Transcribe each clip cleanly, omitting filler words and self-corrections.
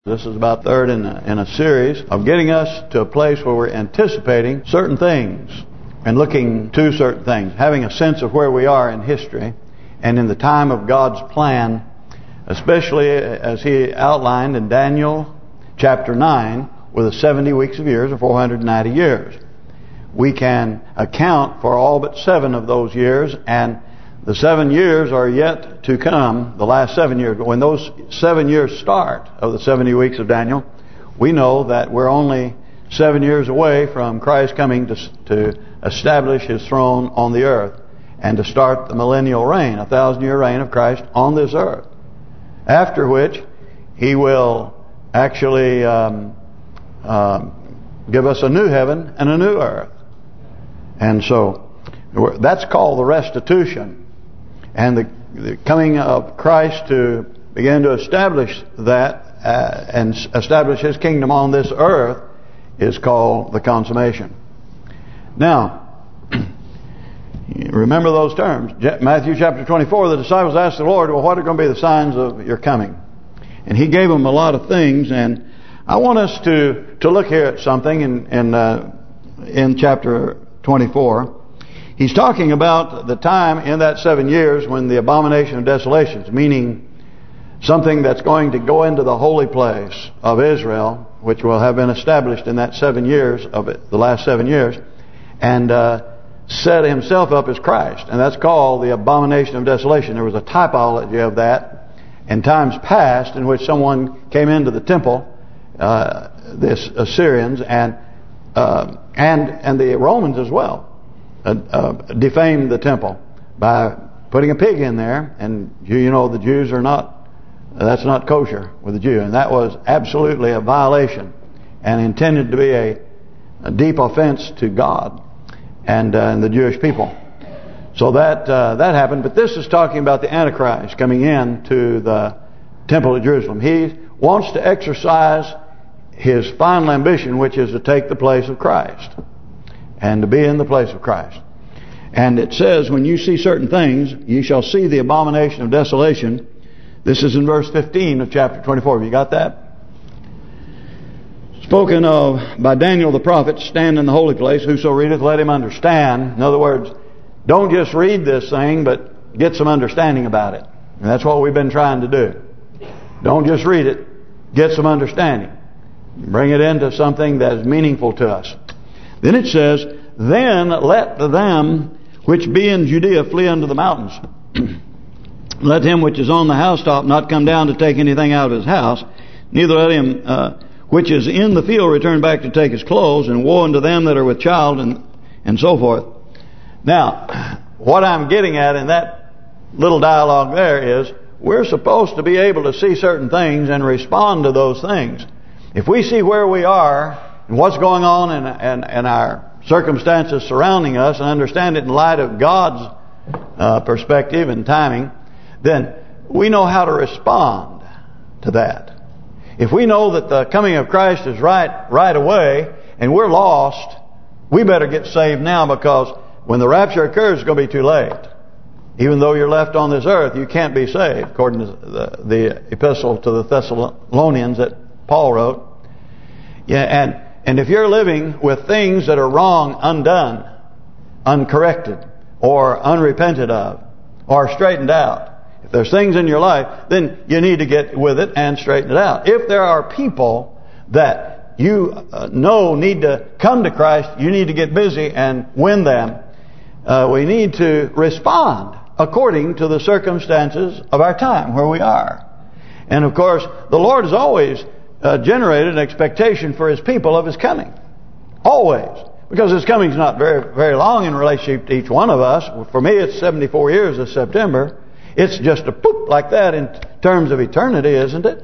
This is about third in a series of getting us to a place where we're anticipating certain things and looking to certain things, having a sense of where we are in history and in the time of God's plan, especially as He outlined in Daniel chapter 9 with the 70 weeks of years or 490 years. We can account for all but 7 of those years, and the 7 years are yet to come, the last 7 years. But when those 7 years start of the 70 weeks of Daniel, we know that we're only 7 years away from Christ coming to establish His throne on the earth and to start the millennial reign, a 1,000-year reign of Christ on this earth. After which He will actually give us a new heaven and a new earth. And so that's called the restitution. And the coming of Christ to begin to establish that and establish His kingdom on this earth is called the consummation. Now, remember those terms. Matthew chapter 24, the disciples asked the Lord, well, what are going to be the signs of your coming? And He gave them a lot of things. And I want us to look here at something in chapter 24. He's talking about the time in that 7 years when the abomination of desolations, meaning something that's going to go into the holy place of Israel, which will have been established in that 7 years of it, the last 7 years, and set Himself up as Christ. And that's called the abomination of desolation. There was a typology of that in times past in which someone came into the temple, this Assyrians and the Romans as well. Defamed the temple by putting a pig in there, and you know the Jews are not, that's not kosher with the Jew, and that was absolutely a violation and intended to be a deep offense to God and the Jewish people. So that happened, but this is talking about the Antichrist coming in to the temple of Jerusalem. He wants to exercise his final ambition, which is to take the place of Christ and to be in the place of Christ. And it says, when you see certain things, you shall see the abomination of desolation. This is in verse 15 of chapter 24. Have you got that? Spoken of by Daniel the prophet, stand in the holy place. Whoso readeth, let him understand. In other words, don't just read this thing, but get some understanding about it. And that's what we've been trying to do. Don't just read it, get some understanding. Bring it into something that is meaningful to us. Then it says, then let them which be in Judea flee unto the mountains. Let him which is on the housetop not come down to take anything out of his house. Neither let him which is in the field return back to take his clothes. And woe unto them that are with child, and so forth. Now, what I'm getting at in that little dialogue there is, we're supposed to be able to see certain things and respond to those things. If we see where we are and what's going on in our circumstances surrounding us and understand it in light of God's perspective and timing, then we know how to respond to that. If we know that the coming of Christ is right away and we're lost, we better get saved now, because when the rapture occurs, it's going to be too late. Even though you're left on this earth, you can't be saved, according to the epistle to the Thessalonians that Paul wrote. Yeah, and if you're living with things that are wrong undone, uncorrected, or unrepented of, or straightened out, if there's things in your life, then you need to get with it and straighten it out. If there are people that you know need to come to Christ, you need to get busy and win them. We need to respond according to the circumstances of our time, where we are. And of course, the Lord has always generated an expectation for His people of His coming. Always. Because His coming is not very, very long in relationship to each one of us. For me, it's 74 years this September. It's just a poop like that in terms of eternity, isn't it?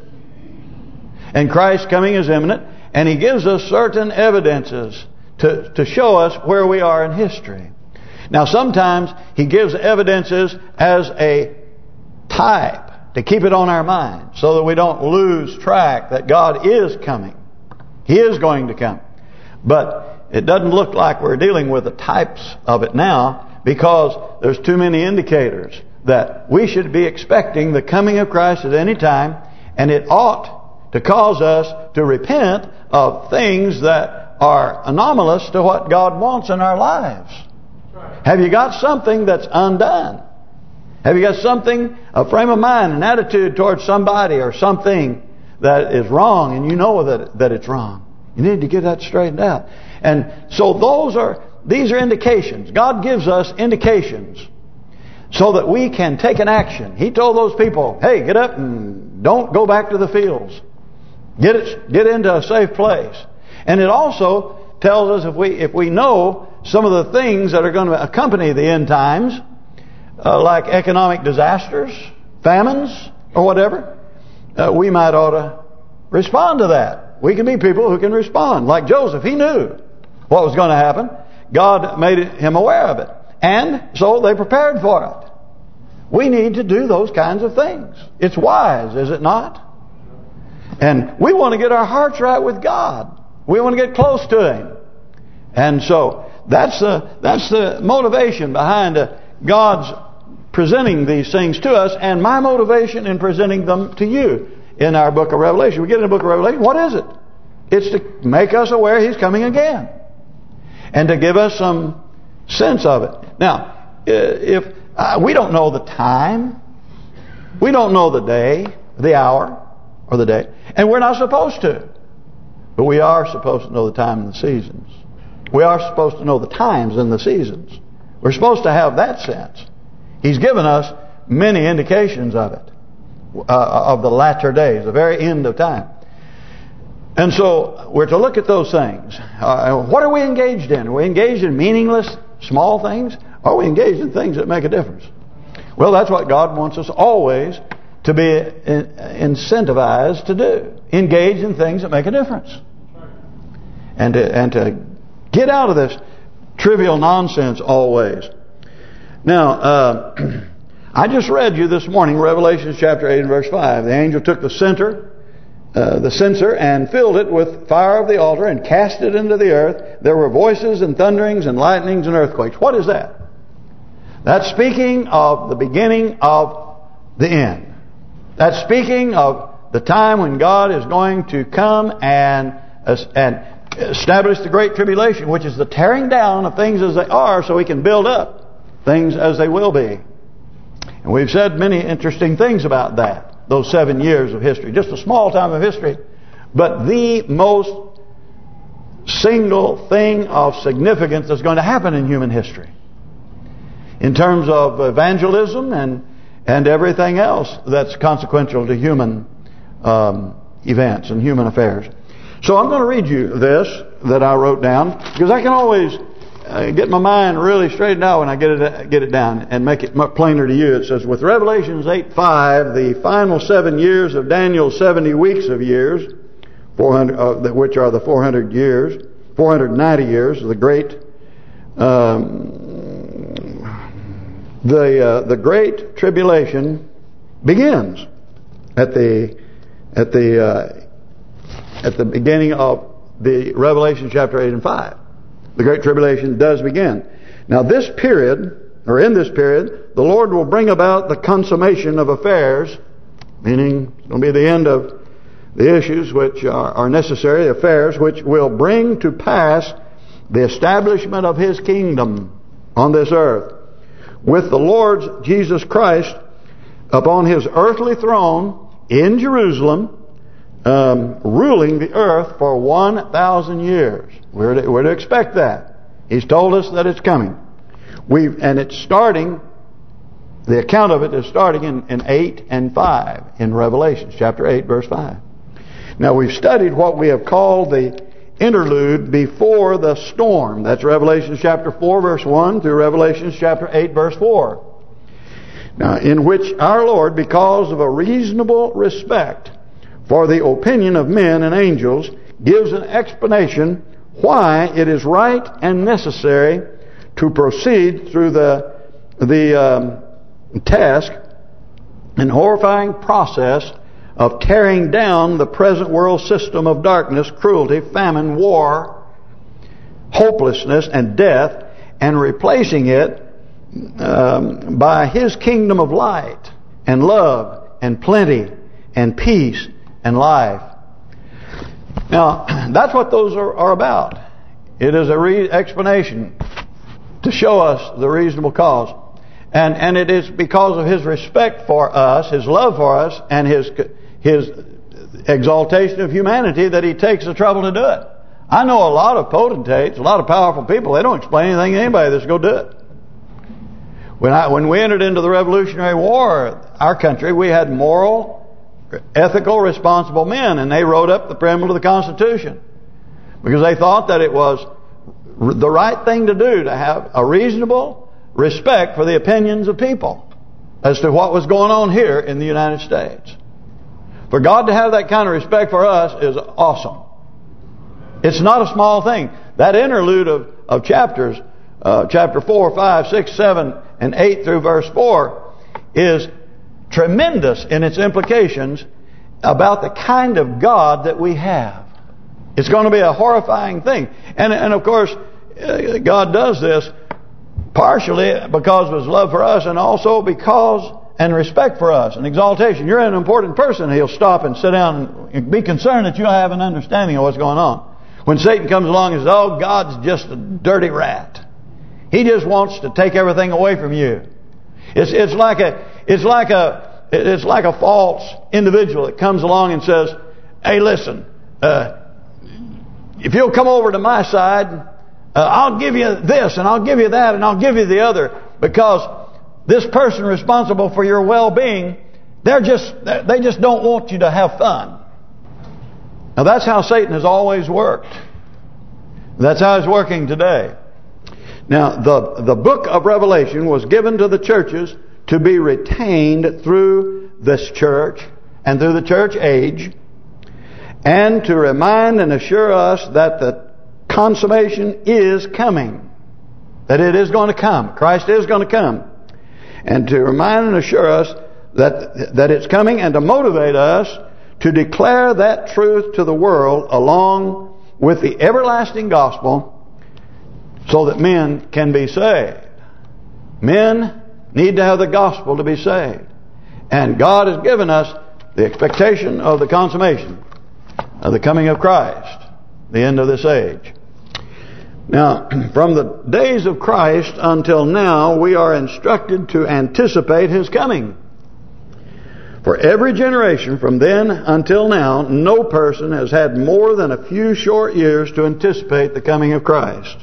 And Christ's coming is imminent. And He gives us certain evidences to show us where we are in history. Now, sometimes He gives evidences as a type to keep it on our mind so that we don't lose track that God is coming. He is going to come. But it doesn't look like we're dealing with the types of it now, because there's too many indicators that we should be expecting the coming of Christ at any time, and it ought to cause us to repent of things that are anomalous to what God wants in our lives. Have you got something that's undone? Have you got something, a frame of mind, an attitude towards somebody or something that is wrong, and you know that it's wrong? You need to get that straightened out. And so these are indications. God gives us indications so that we can take an action. He told those people, hey, get up and don't go back to the fields. Get into a safe place. And it also tells us if we know some of the things that are going to accompany the end times, like economic disasters, famines, or whatever, we might ought to respond to that. We can be people who can respond. Like Joseph, he knew what was going to happen. God made him aware of it. And so they prepared for it. We need to do those kinds of things. It's wise, is it not? And we want to get our hearts right with God. We want to get close to Him. And so that's the motivation behind God's presenting these things to us, and my motivation in presenting them to you in our book of Revelation. We get in the book of Revelation, what is it? It's to make us aware He's coming again. And to give us some sense of it. Now, if we don't know the time, we don't know the day, the hour, or the day, and we're not supposed to. But we are supposed to know the time and the seasons. We are supposed to know the times and the seasons. We're supposed to have that sense. He's given us many indications of it, of the latter days, the very end of time. And so we're to look at those things. What are we engaged in? Are we engaged in meaningless, small things? Or are we engaged in things that make a difference? Well, that's what God wants us always to be incentivized to do. Engage in things that make a difference. And to get out of this trivial nonsense always. Now, I just read you this morning Revelation chapter 8 and verse 5. The angel took the censer and filled it with fire of the altar and cast it into the earth. There were voices and thunderings and lightnings and earthquakes. What is that? That's speaking of the beginning of the end. That's speaking of the time when God is going to come and establish the Great Tribulation, which is the tearing down of things as they are so He can build up things as they will be. And we've said many interesting things about that. Those 7 years of history. Just a small time of history. But the most single thing of significance that's going to happen in human history. In terms of evangelism and everything else that's consequential to human events and human affairs. So I'm going to read you this that I wrote down. Because I can always get my mind really straightened out when I get it down and make it much plainer to you. It says, with Revelations 8:5, the final 7 years of Daniel's 70 weeks of years, 400, which are the 400 years, 490 years, the great, the Great Tribulation begins at the beginning of the Revelation chapter 8 and 5. The Great Tribulation does begin. Now this period, or in this period, the Lord will bring about the consummation of affairs, meaning it's going to be the end of the issues which are necessary, the affairs which will bring to pass the establishment of His kingdom on this earth. With the Lord Jesus Christ upon His earthly throne in Jerusalem, ruling the earth for 1,000 years. We're to expect that. He's told us that it's coming. And it's starting, the account of it is starting in 8 and 5 in Revelation, chapter 8, verse 5. Now we've studied what we have called the interlude before the storm. That's Revelation chapter 4, verse 1 through Revelation chapter 8, verse 4. Now, in which our Lord, because of a reasonable respect for the opinion of men and angels, gives an explanation why it is right and necessary to proceed through the task and horrifying process of tearing down the present world system of darkness, cruelty, famine, war, hopelessness, and death, and replacing it by His kingdom of light and love and plenty and peace and life Now, that's what those are about. It is a explanation to show us the reasonable cause. And it is because of His respect for us, His love for us, and His exaltation of humanity that He takes the trouble to do it. I know a lot of potentates, a lot of powerful people, they don't explain anything to anybody that's going to do it. When we entered into the Revolutionary War, our country, we had moral, ethical, responsible men, and they wrote up the preamble to the Constitution because they thought that it was the right thing to do to have a reasonable respect for the opinions of people as to what was going on here in the United States. For God to have that kind of respect for us is awesome. It's not a small thing. That interlude of chapters, chapter 4, 5, 6, 7, and 8 through verse 4 is tremendous in its implications about the kind of God that we have. It's going to be a horrifying thing. And of course, God does this partially because of His love for us and also because and respect for us and exaltation. You're an important person, He'll stop and sit down and be concerned that you have an understanding of what's going on. When Satan comes along and says, "Oh, God's just a dirty rat. He just wants to take everything away from you." It's like a false individual that comes along and says, "Hey, listen, if you'll come over to my side, I'll give you this and I'll give you that and I'll give you the other, because this person responsible for your well-being, they just don't want you to have fun." Now that's how Satan has always worked. That's how he's working today. Now the book of Revelation was given to the churches to be retained through this church and through the church age, and to remind and assure us that the consummation is coming. That it is going to come. Christ is going to come. And to remind and assure us that it's coming, and to motivate us to declare that truth to the world along with the everlasting gospel so that men can be saved. Men need to have the gospel to be saved. And God has given us the expectation of the consummation of the coming of Christ, the end of this age. Now, from the days of Christ until now, we are instructed to anticipate His coming. For every generation from then until now, no person has had more than a few short years to anticipate the coming of Christ.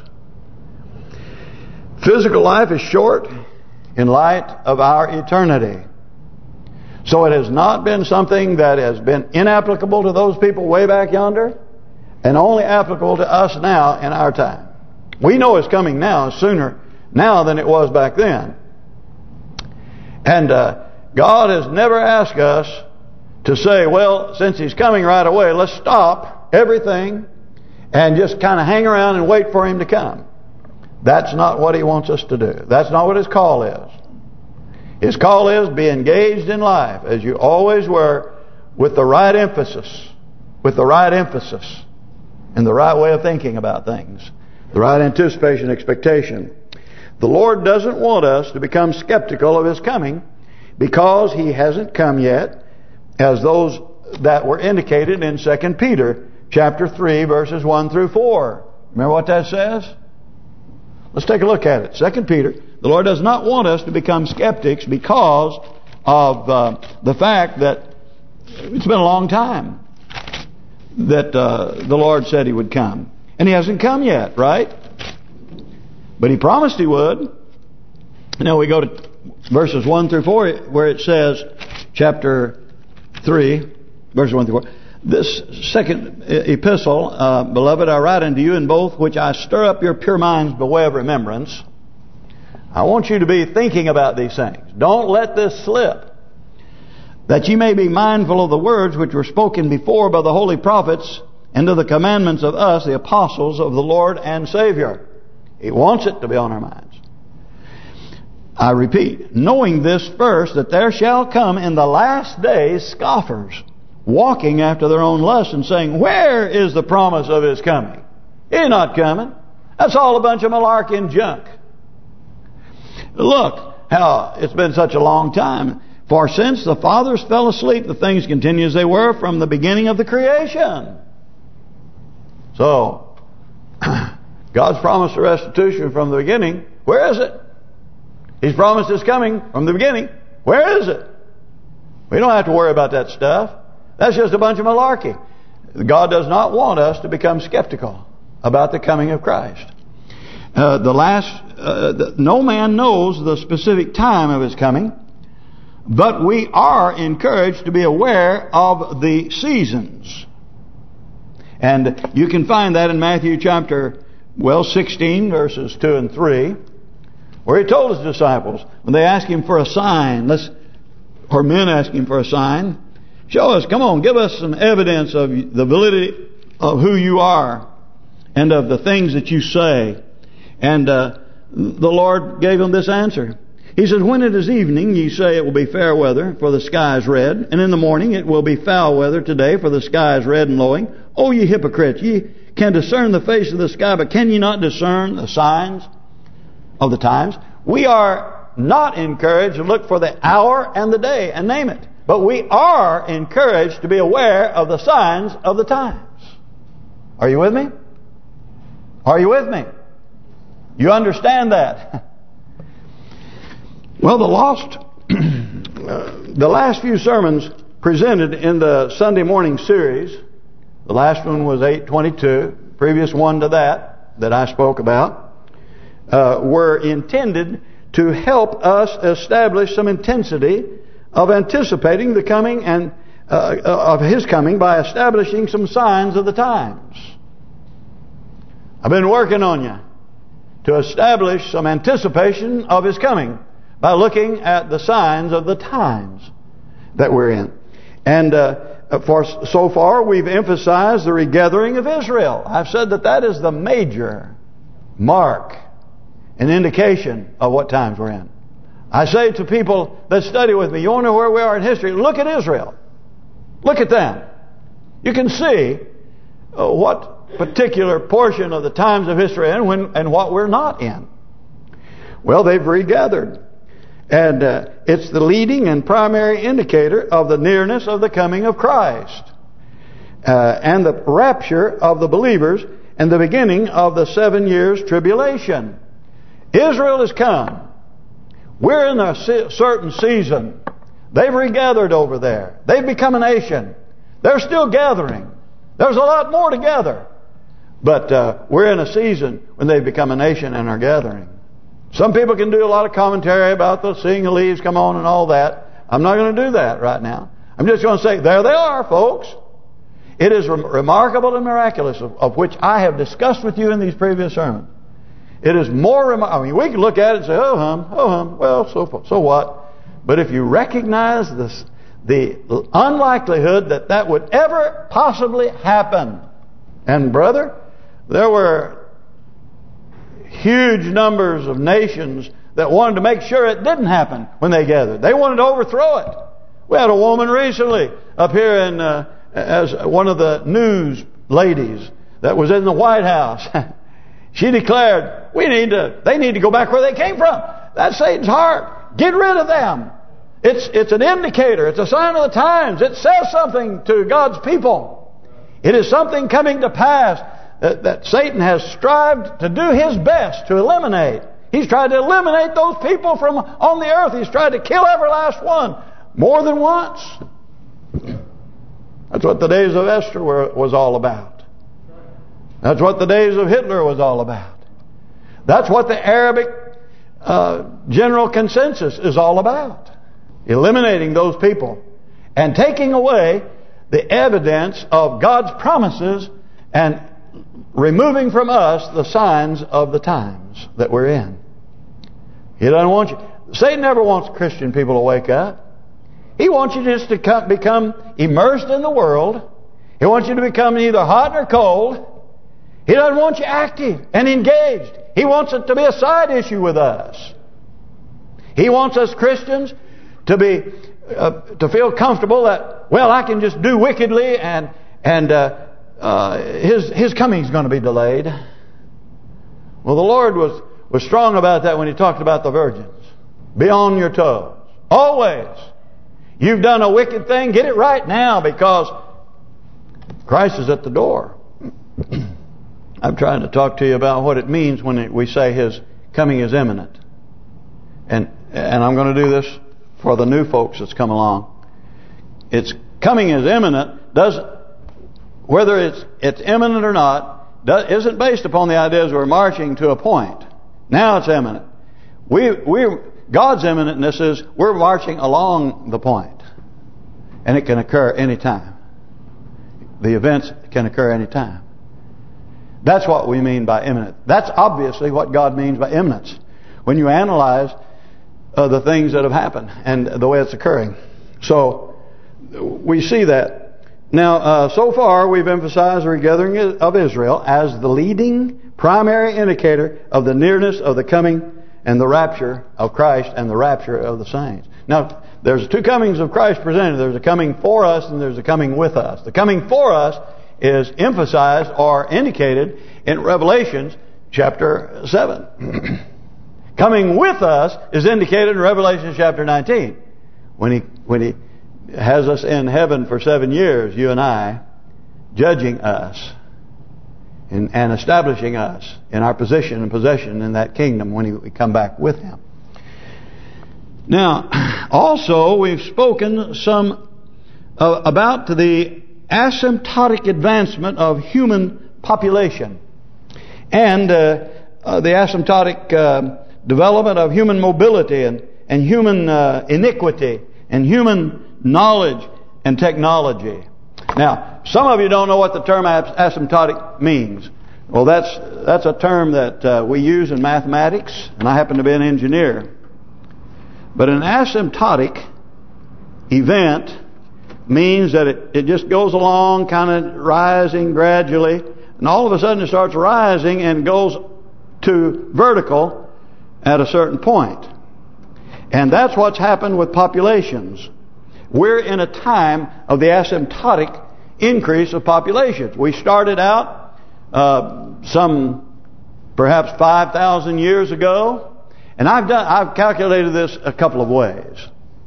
Physical life is short in light of our eternity. So it has not been something that has been inapplicable to those people way back yonder, and only applicable to us now in our time. We know it's coming now, sooner now than it was back then. And God has never asked us to say, well, since He's coming right away, let's stop everything and just kind of hang around and wait for Him to come. That's not what He wants us to do. That's not what His call is. His call is be engaged in life as you always were, with the right emphasis. With the right emphasis and the right way of thinking about things. The right anticipation, expectation. The Lord doesn't want us to become skeptical of His coming because He hasn't come yet, as those that were indicated in 2 Peter chapter 3 verses 1 through 4. Remember what that says? Let's take a look at it. 2 Peter. The Lord does not want us to become skeptics because of the fact that it's been a long time that the Lord said He would come. And He hasn't come yet, right? But He promised He would. Now we go to verses 1 through 4 where it says, chapter 3, verses 1 through 4. This second epistle, beloved, I write unto you in both which I stir up your pure minds by way of remembrance. I want you to be thinking about these things. Don't let this slip. That ye may be mindful of the words which were spoken before by the holy prophets, and of the commandments of us, the apostles of the Lord and Savior. He wants it to be on our minds. I repeat, knowing this first, that there shall come in the last days scoffers, walking after their own lusts, and saying, where is the promise of His coming? He's not coming. That's all a bunch of malarkey and junk. Look how it's been such a long time. For since the fathers fell asleep, the things continue as they were from the beginning of the creation. So, God's promised a restitution from the beginning. Where is it? He's promised His coming from the beginning. Where is it? We don't have to worry about that stuff. That's just a bunch of malarkey. God does not want us to become skeptical about the coming of Christ. No man knows the specific time of His coming, but we are encouraged to be aware of the seasons. And you can find that in Matthew chapter 16, verses 2 and 3, where He told His disciples, when they asked Him for a sign, men asked Him for a sign, show us, come on, give us some evidence of the validity of who you are and of the things that you say. And the Lord gave them this answer. He says, when it is evening, ye say it will be fair weather, for the sky is red. And in the morning it will be foul weather today, for the sky is red and lowing. O ye hypocrites, ye can discern the face of the sky, but can ye not discern the signs of the times? We are not encouraged to look for the hour and the day and name it. But we are encouraged to be aware of the signs of the times. Are you with me? Are you with me? You understand that? Well, the last few sermons presented in the Sunday morning series, the last one was 8:22, previous one to that I spoke about, were intended to help us establish some intensity of anticipating the coming and of His coming by establishing some signs of the times. I've been working on you to establish some anticipation of His coming by looking at the signs of the times that we're in. And so far we've emphasized the regathering of Israel. I've said that is the major mark and indication of what times we're in. I say to people that study with me, you want to know where we are in history? Look at Israel. Look at them. You can see what particular portion of the times of history and what we're not in. Well, they've regathered. And it's the leading and primary indicator of the nearness of the coming of Christ. And the rapture of the believers and the beginning of the 7 years tribulation. Israel has come. We're in a certain season. They've regathered over there. They've become a nation. They're still gathering. There's a lot more to gather. But we're in a season when they've become a nation and are gathering. Some people can do a lot of commentary about the seeing the leaves come on and all that. I'm not going to do that right now. I'm just going to say, there they are, folks. It is remarkable and miraculous, of which I have discussed with you in these previous sermons. It is more remarkable. I mean, we can look at it and say, oh, well, so what? But if you recognize the unlikelihood that would ever possibly happen, and brother, there were huge numbers of nations that wanted to make sure it didn't happen when they gathered. They wanted to overthrow it. We had a woman recently up here as one of the news ladies that was in the White House. She declared, they need to go back where they came from. That's Satan's heart. Get rid of them. It's an indicator. It's a sign of the times. It says something to God's people. It is something coming to pass that Satan has strived to do his best to eliminate. He's tried to eliminate those people from on the earth. He's tried to kill every last one more than once. That's what the days of Esther was all about. That's what the days of Hitler was all about. That's what the Arabic general consensus is all about. Eliminating those people and taking away the evidence of God's promises and removing from us the signs of the times that we're in. He doesn't want you. Satan never wants Christian people to wake up. He wants you just to become immersed in the world. He wants you to become either hot or cold. He doesn't want you active and engaged. He wants it to be a side issue with us. He wants us Christians to be to feel comfortable that, well, I can just do wickedly and his coming is going to be delayed. Well, the Lord was strong about that when He talked about the virgins. Be on your toes. Always. You've done a wicked thing, get it right now, because Christ is at the door. I'm trying to talk to you about what it means when we say His coming is imminent. And I'm going to do this for the new folks that's come along. It's coming is imminent. Whether it's imminent or not, isn't based upon the ideas we're marching to a point. Now it's imminent. God's imminentness is we're marching along the point, and it can occur anytime. The events can occur anytime. That's what we mean by imminent. That's obviously what God means by imminence when you analyze the things that have happened and the way it's occurring. So we see that. Now, so far we've emphasized the regathering of Israel as the leading primary indicator of the nearness of the coming and the rapture of Christ and the rapture of the saints. Now, there's two comings of Christ presented. There's a coming for us and there's a coming with us. The coming for us is emphasized or indicated in Revelations chapter 7. Coming with us is indicated in Revelation chapter 19. When he has us in heaven for 7 years, you and I, judging us and establishing us in our position and possession in that kingdom when we come back with Him. Now, also we've spoken some about the asymptotic advancement of human population and the asymptotic development of human mobility and human iniquity and human knowledge and technology. Now, some of you don't know what the term asymptotic means. Well, that's a term that we use in mathematics, and I happen to be an engineer. But an asymptotic event means that it just goes along kind of rising gradually, and all of a sudden it starts rising and goes to vertical at a certain point. And that's what's happened with populations. We're in a time of the asymptotic increase of populations. We started out some perhaps 5,000 years ago, and I've calculated this a couple of ways.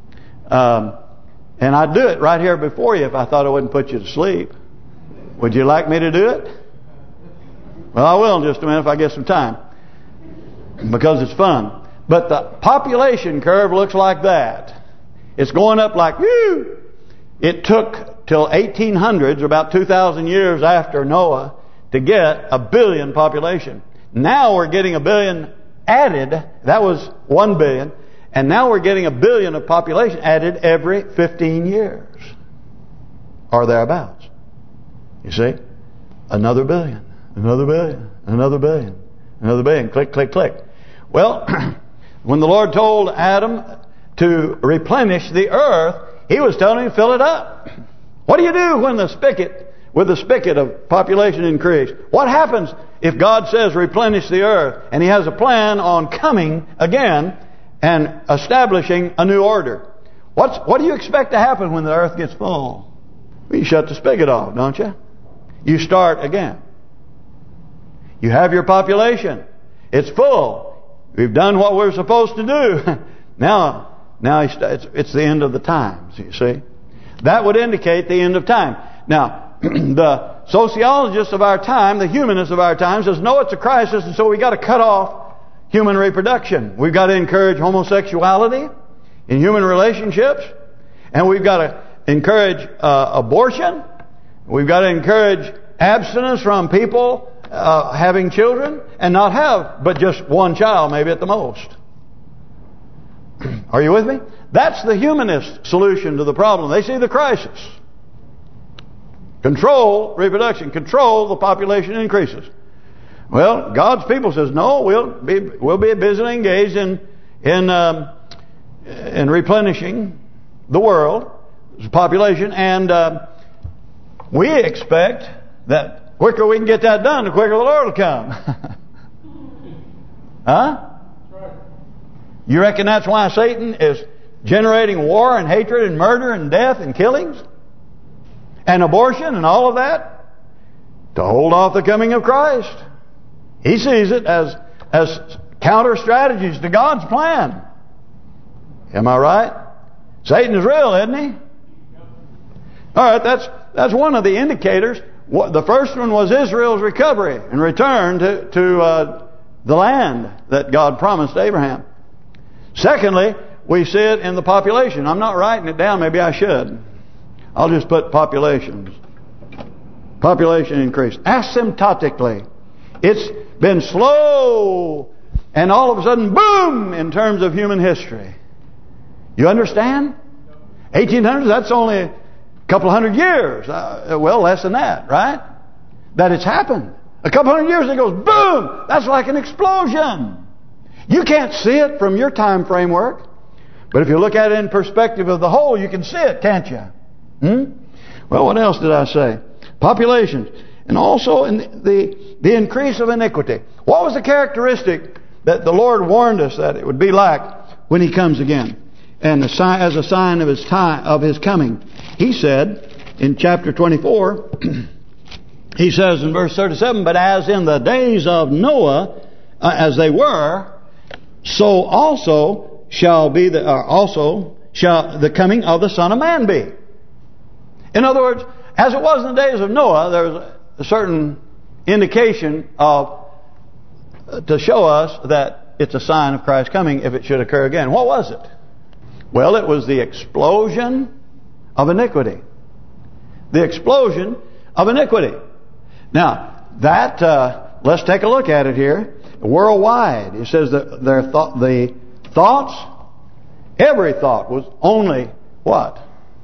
And I'd do it right here before you if I thought I wouldn't put you to sleep. Would you like me to do it? Well, I will in just a minute if I get some time, because it's fun. But the population curve looks like that. It's going up like, whoo! It took till 1800s, about 2,000 years after Noah, to get 1 billion population. Now we're getting 1 billion added. That was 1 billion. And now we're getting 1 billion of population added every 15 years. Or thereabouts. You see? Another billion. Another billion. Another billion. Another billion. Click, click, click. Well, when the Lord told Adam to replenish the earth, He was telling him to fill it up. What do you do when with the spigot of population increase? What happens if God says replenish the earth and He has a plan on coming again and establishing a new order? What do you expect to happen when the earth gets full? Well, you shut the spigot off, don't you? You start again. You have your population. It's full. We've done what we're supposed to do. Now it's the end of the times, you see. That would indicate the end of time. Now, the sociologists of our time, the humanists of our time, says, no, it's a crisis, and so we got to cut off human reproduction. We've got to encourage homosexuality in human relationships, and we've got to encourage abortion. We've got to encourage abstinence from people having children and not have but just one child, maybe at the most. Are you with me? That's the humanist solution to the problem. They see the crisis. Control reproduction. Control the population increases. Well, God's people says no. We'll be busy engaged in replenishing the world, the population, and we expect that the quicker we can get that done, the quicker the Lord will come. Huh? You reckon that's why Satan is generating war and hatred and murder and death and killings and abortion and all of that? To hold off the coming of Christ. He sees it as counter strategies to God's plan. Am I right? Satan is real, isn't he? All right, that's one of the indicators. the first one was Israel's recovery and return to the land that God promised Abraham. Secondly, we see it in the population. I'm not writing it down. Maybe I should. I'll just put populations. Population increase. Asymptotically. It's been slow and all of a sudden, boom, in terms of human history. You understand? 1800s, that's only a couple hundred years. Well, less than that, right? That it's happened. A couple hundred years, it goes boom. That's like an explosion. You can't see it from your time framework. But if you look at it in perspective of the whole, you can see it, can't you? Well, what else did I say? Populations. And also in the increase of iniquity. What was the characteristic that the Lord warned us that it would be like when He comes again? And as a sign of His coming. He said in chapter 24, He says in verse 37, but as in the days of Noah, as they were, so also shall be the coming of the Son of Man be. In other words, as it was in the days of Noah, there was a certain indication to show us that it's a sign of Christ's coming if it should occur again. What was it? Well, it was the explosion of iniquity. The explosion of iniquity. Now, that let's take a look at it here. Worldwide, it says that the thoughts, every thought was only what?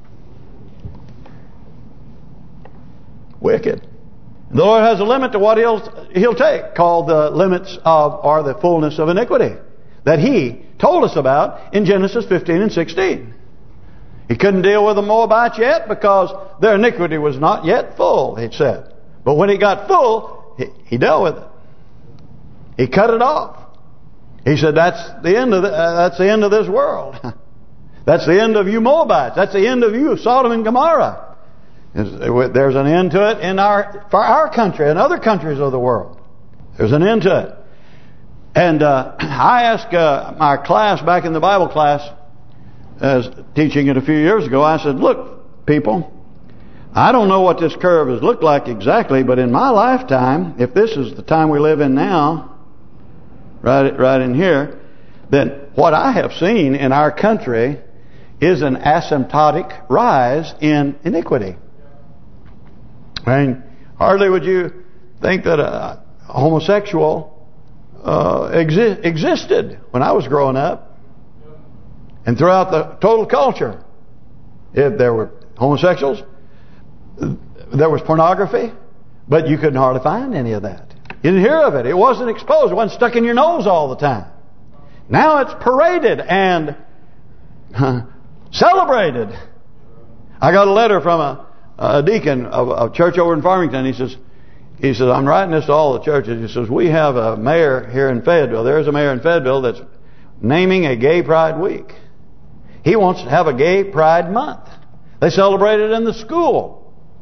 Wicked. The Lord has a limit to what He'll take, called the limits of, or the fullness of iniquity, that He told us about in Genesis 15 and 16. He couldn't deal with the Moabites yet because their iniquity was not yet full, He said. But when it got full, He dealt with it. He cut it off. He said, "That's the end of this world. That's the end of you Moabites. That's the end of you Sodom and Gomorrah." There's an end to it for our country and other countries of the world. There's an end to it. And I asked my class back in the Bible class, as teaching it a few years ago, I said, "Look, people, I don't know what this curve has looked like exactly, but in my lifetime, if this is the time we live in now, right in here, then what I have seen in our country is an asymptotic rise in iniquity." I mean, hardly would you think that a homosexual existed when I was growing up. And throughout the total culture, if there were homosexuals, there was pornography, but you couldn't hardly find any of that. You didn't hear of it. It wasn't exposed. It wasn't stuck in your nose all the time. Now it's paraded and celebrated. I got a letter from a deacon of a church over in Farmington. He says, "I'm writing this to all the churches." He says, "We have a mayor here in Fayetteville. There's a mayor in Fayetteville that's naming a Gay Pride Week. He wants to have a Gay Pride Month. They celebrate it in the school."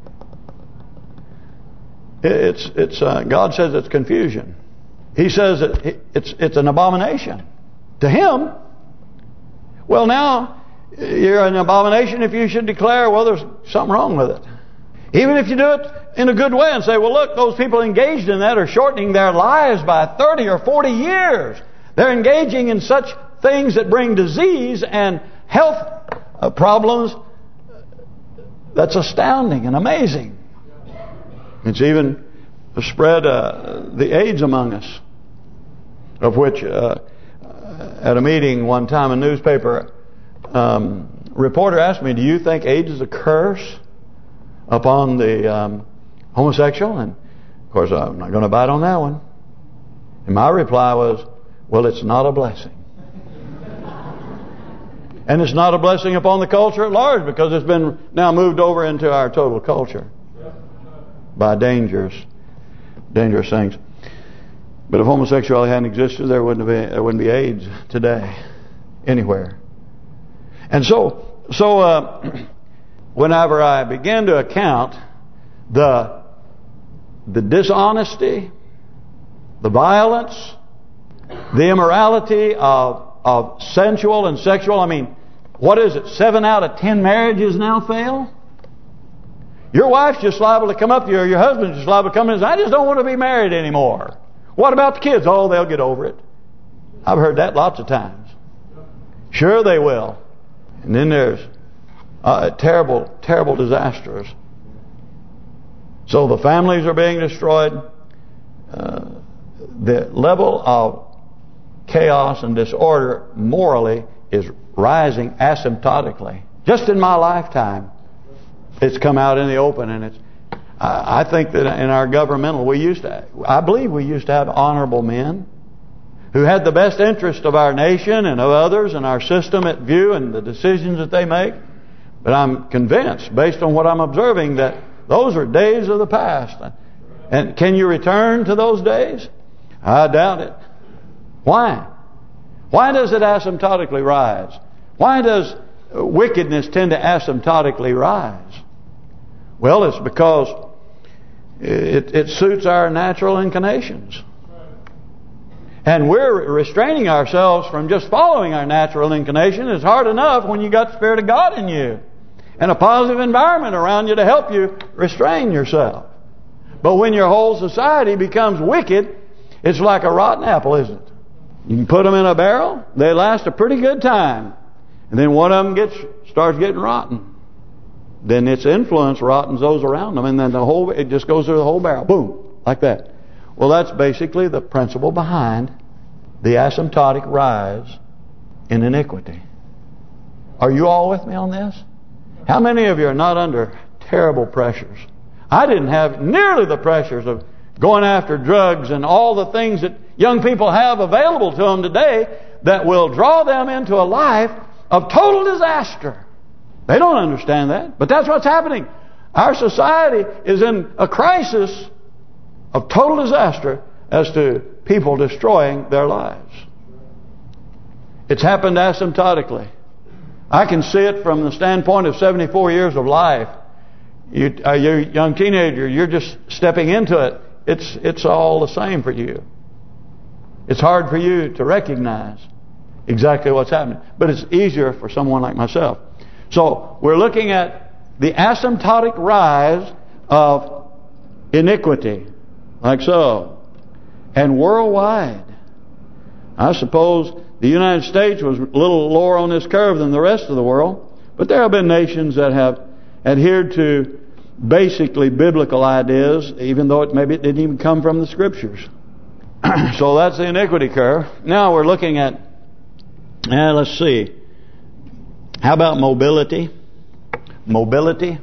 God says it's confusion. He says that it's an abomination to Him. Well, now you're an abomination if you should declare, well, there's something wrong with it. Even if you do it in a good way and say, well, look, those people engaged in that are shortening their lives by 30 or 40 years. They're engaging in such things that bring disease and health problems. That's astounding and amazing. It's even spread the AIDS among us, of which at a meeting one time, a newspaper reporter asked me, "Do you think AIDS is a curse upon the homosexual?" And of course, I'm not going to bite on that one. And my reply was, "Well, it's not a blessing." And it's not a blessing upon the culture at large, because it's been now moved over into our total culture by dangerous things. But if homosexuality hadn't existed, there wouldn't be AIDS today anywhere. And so whenever I began to account the dishonesty, the violence, the immorality of sensual and sexual, I mean, what is it? 7 out of 10 marriages now fail? Your wife's just liable to come up to you, or your husband's just liable to come in and say, I just don't want to be married anymore. What about the kids? Oh, they'll get over it. I've heard that lots of times. Sure they will. And then there's terrible, terrible disasters. So the families are being destroyed. The level of chaos and disorder morally is rising asymptotically. Just in my lifetime, it's come out in the open, and it's. I think that in our governmental, I believe we used to have honorable men who had the best interest of our nation and of others and our system at view and the decisions that they make. But I'm convinced, based on what I'm observing, that those are days of the past. And can you return to those days? I doubt it. Why? Why does it asymptotically rise? Why does wickedness tend to asymptotically rise? Well, it's because it suits our natural inclinations. And we're restraining ourselves from just following our natural inclination. It's hard enough when you got the Spirit of God in you and a positive environment around you to help you restrain yourself. But when your whole society becomes wicked, it's like a rotten apple, isn't it? You can put them in a barrel, they last a pretty good time. And then one of them starts getting rotten. Then its influence rottens those around them, and then it just goes through the whole barrel. Boom, like that. Well, that's basically the principle behind the asymptotic rise in iniquity. Are you all with me on this? How many of you are not under terrible pressures? I didn't have nearly the pressures of going after drugs and all the things that young people have available to them today that will draw them into a life of total disaster. They don't understand that, but that's what's happening. Our society is in a crisis of total disaster as to people destroying their lives. It's happened asymptotically. I can see it from the standpoint of 74 years of life. You're a young teenager, you're just stepping into it. It's all the same for you. It's hard for you to recognize exactly what's happening. But it's easier for someone like myself. So we're looking at the asymptotic rise of iniquity, like so. And worldwide, I suppose the United States was a little lower on this curve than the rest of the world. But there have been nations that have adhered to basically biblical ideas, even though maybe it didn't even come from the Scriptures. So that's the iniquity curve. Now we're looking at, let's see. How about mobility? Mobility.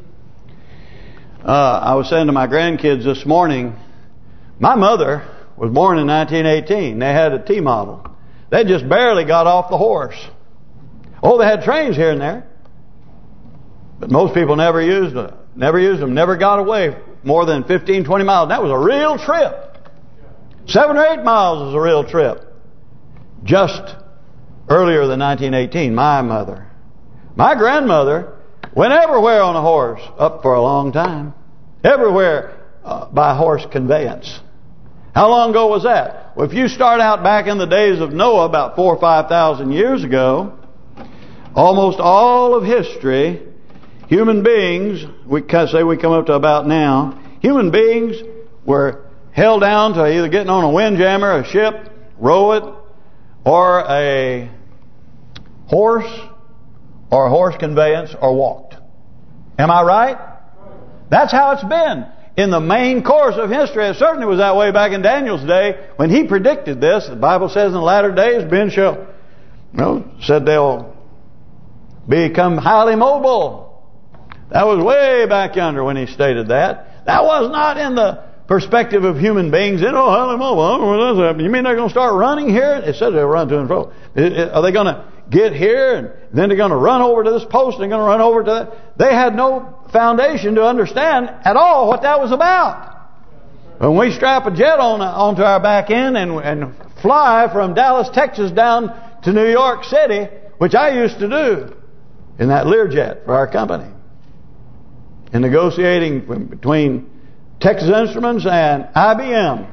I was saying to my grandkids this morning, my mother was born in 1918. They had a T model. They just barely got off the horse. Oh, they had trains here and there. But most people never used them. Never got away more than 15, 20 miles. That was a real trip. 7 or 8 miles was a real trip. Just earlier than 1918, my mother. My grandmother went everywhere on a horse, up for a long time. Everywhere by horse conveyance. How long ago was that? Well, if you start out back in the days of Noah, about 4,000 or 5,000 years ago, almost all of history, human beings, we say we come up to about now, human beings were held down to either getting on a windjammer, a ship, row it, or a horse conveyance, or walked. Am I right? That's how it's been in the main course of history. It certainly was that way back in Daniel's day when he predicted this. The Bible says in the latter days men said they'll become highly mobile. That was way back yonder when he stated that. That was not in the perspective of human beings. Highly mobile. I don't know what that's happening. You mean they're going to start running here? It says they'll run to and fro. Are they going to get here and then they're going to run over to this post and they're going to run over to that? They had no foundation to understand at all what that was about. When we strap a jet onto our back end and fly from Dallas, Texas down to New York City, which I used to do in that Learjet for our company, in negotiating between Texas Instruments and IBM.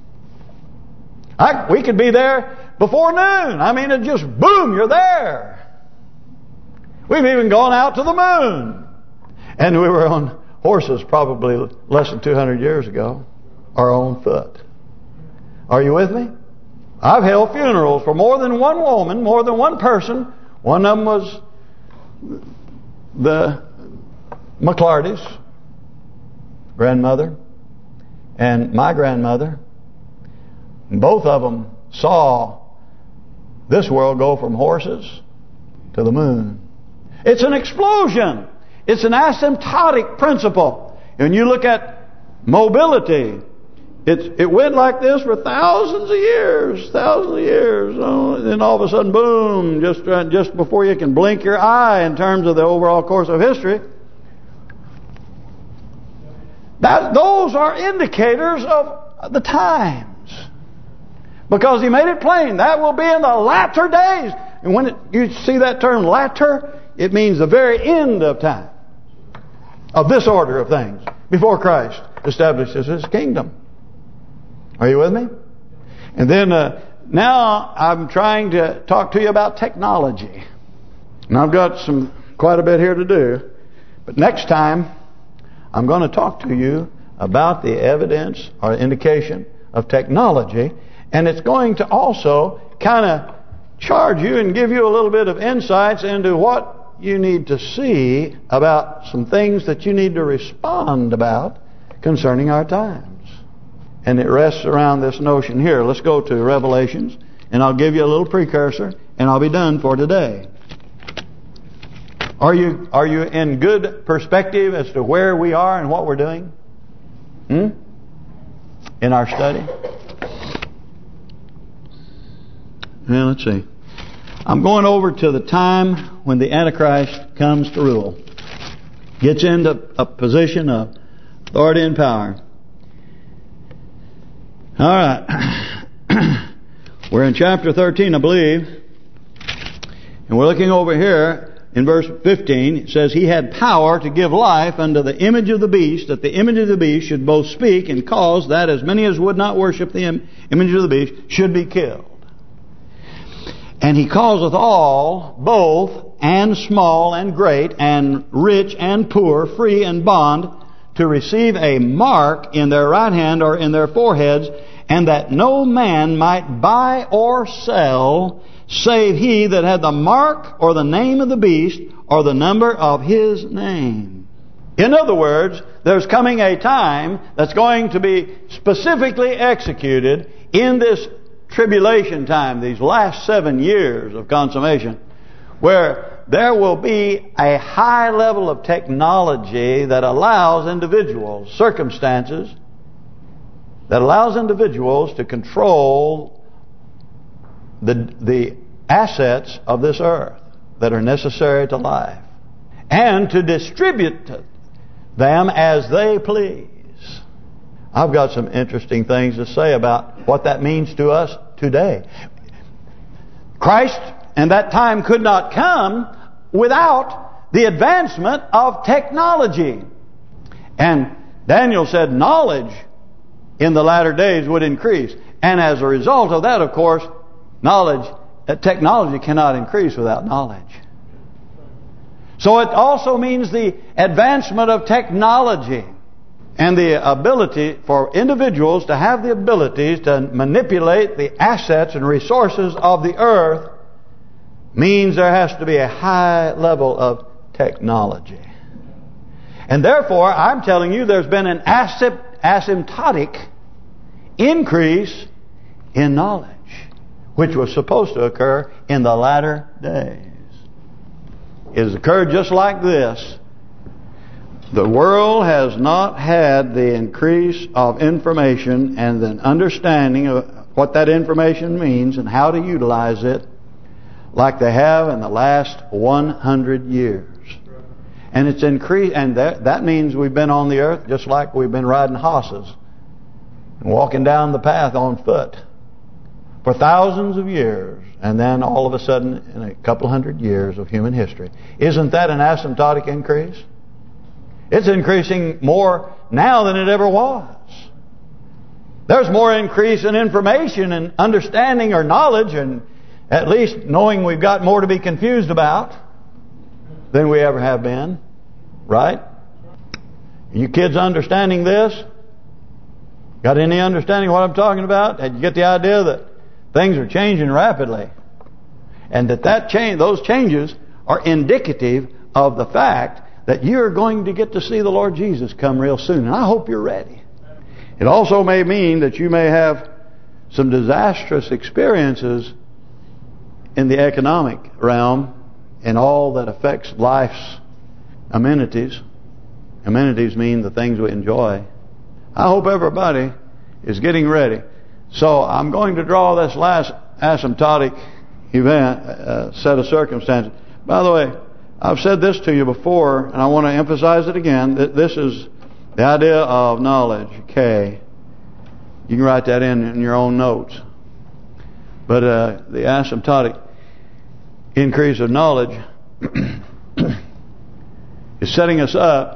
We could be there before noon. I mean, it just boom, you're there. We've even gone out to the moon. And we were on horses probably less than 200 years ago are on foot. Are you with me? I've held funerals for more than one woman, more than one person. One of them was the McClarty's grandmother and my grandmother. And both of them saw this world go from horses to the moon. It's an explosion. It's an asymptotic principle. And you look at mobility, it went like this for thousands of years. Oh, then all of a sudden, boom, just before you can blink your eye in terms of the overall course of history. Those are indicators of the times. Because He made it plain, that will be in the latter days. And when you see that term latter, it means the very end of time. Of this order of things. Before Christ establishes His kingdom. Are you with me? And then now I'm trying to talk to you about technology. And I've got quite a bit here to do. But next time I'm going to talk to you about the evidence or indication of technology. And it's going to also kind of charge you and give you a little bit of insights into what you need to see about some things that you need to respond about concerning our times. And it rests around this notion here. Let's go to Revelations, and I'll give you a little precursor, and I'll be done for today. Are you in good perspective as to where we are and what we're doing? In our study? Well, let's see. I'm going over to the time when the Antichrist comes to rule. Gets into a position of authority and power. All right. We're in chapter 13, I believe. And we're looking over here in verse 15. It says, He had power to give life unto the image of the beast, that the image of the beast should both speak and cause that as many as would not worship the image of the beast should be killed. And He causeth all, both and small and great, and rich and poor, free and bond, to receive a mark in their right hand or in their foreheads, and that no man might buy or sell, save he that had the mark or the name of the beast or the number of his name. In other words, there's coming a time that's going to be specifically executed in this tribulation time, these last 7 years of consummation, where there will be a high level of technology that allows individuals, circumstances, that allows individuals to control the assets of this earth that are necessary to life and to distribute them as they please. I've got some interesting things to say about what that means to us today. Christ and that time could not come without the advancement of technology. And Daniel said knowledge in the latter days would increase. And as a result of that, of course, technology cannot increase without knowledge. So it also means the advancement of technology and the ability for individuals to have the abilities to manipulate the assets and resources of the earth means there has to be a high level of technology. And therefore, I'm telling you, there's been an asymptotic increase in knowledge, which was supposed to occur in the latter days. It has occurred just like this. The world has not had the increase of information and an understanding of what that information means and how to utilize it like they have in the last 100 years. And it's increased, and that means we've been on the earth just like we've been riding horses and walking down the path on foot for thousands of years, and then all of a sudden in a couple hundred years of human history. Isn't that an asymptotic increase? It's increasing more now than it ever was. There's more increase in information and understanding or knowledge, and at least knowing we've got more to be confused about than we ever have been. Right? You kids understanding this? Got any understanding of what I'm talking about? Did you get the idea that things are changing rapidly? And those changes are indicative of the fact that you're going to get to see the Lord Jesus come real soon. And I hope you're ready. It also may mean that you may have some disastrous experiences in the economic realm and all that affects life's amenities. Amenities mean the things we enjoy. I hope everybody is getting ready. So I'm going to draw this last asymptotic event, set of circumstances. By the way, I've said this to you before, and I want to emphasize it again. That this is the idea of knowledge. Okay, you can write that in your own notes. But the asymptotic increase of knowledge is setting us up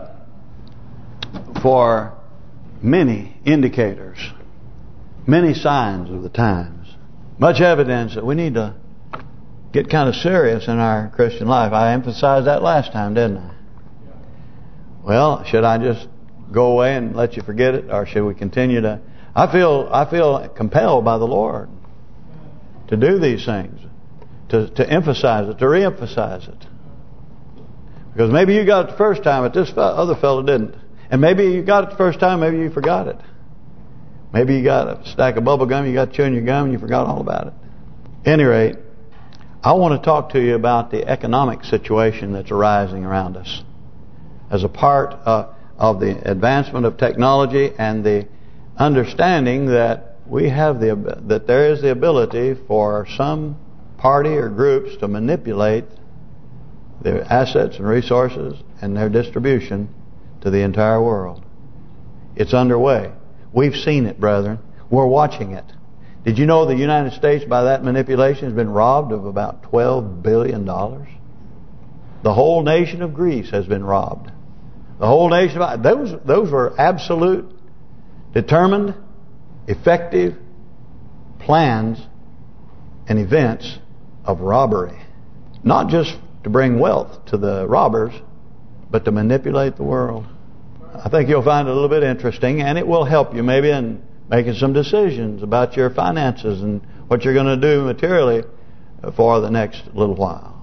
for many indicators, many signs of the times, much evidence that we need to get kind of serious in our Christian life. I emphasized that last time, didn't I? Well, should I just go away and let you forget it, or should we continue to? I feel compelled by the Lord to do these things, to emphasize it, to re-emphasize it, because maybe you got it the first time, but this other fellow didn't. And maybe you got it the first time, maybe you forgot it. Maybe you got a stack of bubble gum, you got chewing your gum, and you forgot all about it. At any rate, I want to talk to you about the economic situation that's arising around us as a part of the advancement of technology and the understanding that that there is the ability for some party or groups to manipulate their assets and resources and their distribution to the entire world. It's underway. We've seen it, brethren. We're watching it. Did you know the United States, by that manipulation, has been robbed of about $12 billion? The whole nation of Greece has been robbed. The whole nation of... Those were absolute, determined, effective plans and events of robbery. Not just to bring wealth to the robbers, but to manipulate the world. I think you'll find it a little bit interesting, and it will help you maybe in making some decisions about your finances and what you're going to do materially for the next little while.